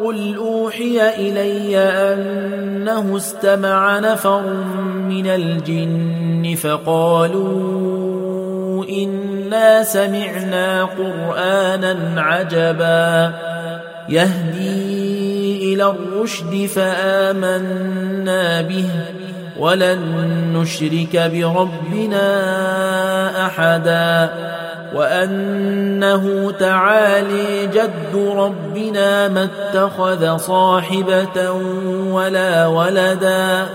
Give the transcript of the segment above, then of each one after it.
قل أوحي إلي أنه استمع نفر من الجن فقالوا إنا سمعنا قرآنا عجبا يهدي إلى الرشد فآمنا به ولن نشرك بربنا أحدا وأنه تعالي جد ربنا ما اتخذ صاحبة ولا ولدا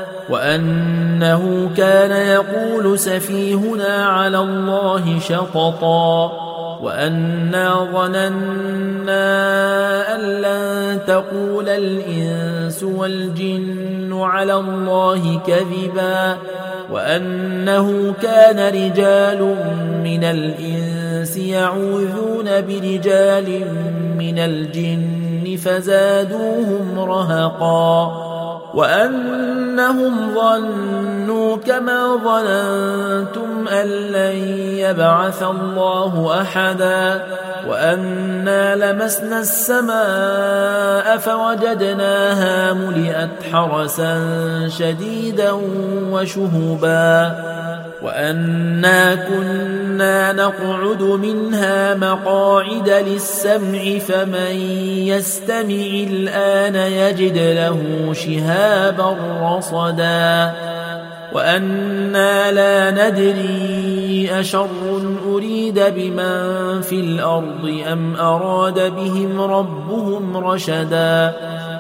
وأنه كان يقول سفيهنا على الله شططا وأنا ظننا أن لن تقول الإنس والجن على الله كذبا وأنه كان رجال من الإنس يعوذون برجال من الجن فزادوهم رهقا وأنهم ظنوا كما ظننتم أن لن يبعث الله أحدا وأنا لمسنا السماء فوجدناها ملئت حرسا شديدا وشهبا وأنا كنا نقعد منها مقاعد للسمع فمن يستمع الآن يجد له شهابا رصدا وأنا لا ندري أشر أريد بمن في الأرض أم أراد بهم ربهم رشدا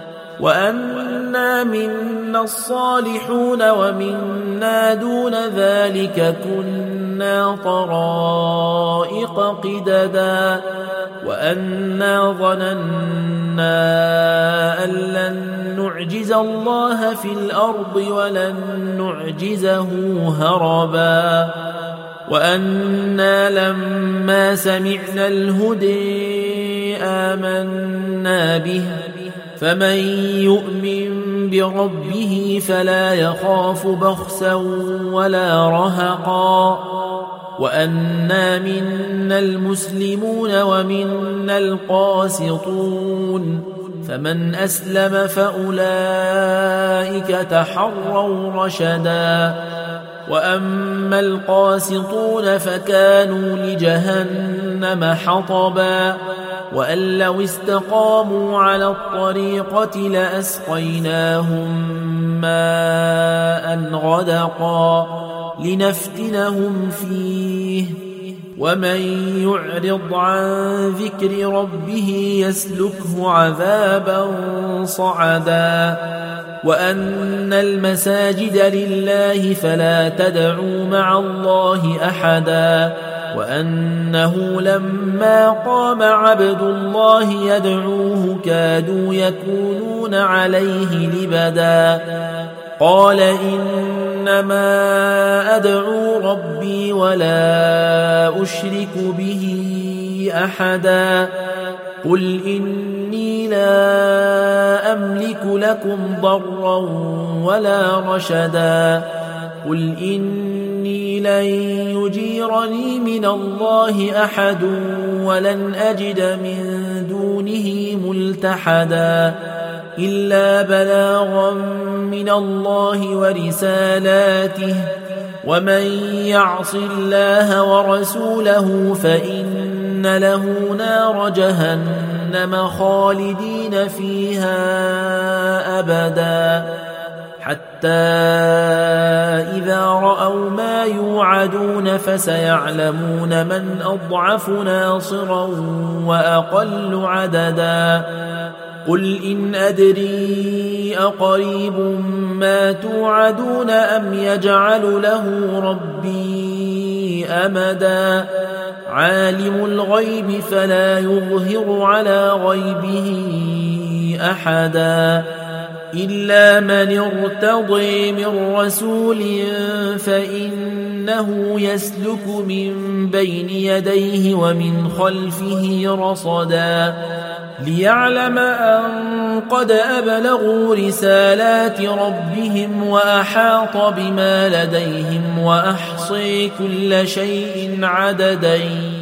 وأنا منا الصالحون ومنا دون ذلك كنا طرائق قددا وأنا ظننا أن لن نعجز الله في الأرض ولن نعجزه هربا وأنا لما سمعنا الهدى آمنا به فمن يؤمن بربه فلا يخاف بخسا ولا رهقا وأنا منا المسلمون ومنا القاسطون فمن أسلم فأولئك تحروا رشدا وأما القاسطون فكانوا لجهنم حطبا وأن لو استقاموا على الطريقة لأسقيناهم ماء غدقا لنفتنهم فيه ومن يعرض عن ذكر ربه يسلكه عذابا صعدا وأن المساجد لله فلا تدعوا مع الله أحدا وأنه لما قام عبد الله يدعوه كادوا يكونون عليه لبدا قال إنما أدعو ربي ولا أشرك به أحدا قل إني لا أملك لكم ضرا ولا رشدا قل إني لن يجيرني من الله أحد ولن أجد من دونه ملتحدا إلا بلاغا من الله ورسالاته ومن يعص الله ورسوله فإن له نار جهنم خالدين فيها أبدا حتى إذا رأوا ما يوعدون فسيعلمون من أضعف ناصرا وأقل عددا قل إن أدري أقريب ما توعدون أم يجعل له ربي أمدا عالم الغيب فلا يظهر على غيبه أحدا إلا من ارتضي من رسول فإنه يسلك من بين يديه ومن خلفه رصدا ليعلم أن قد أبلغوا رسالات ربهم وأحاط بما لديهم وأحصي كل شيء عددا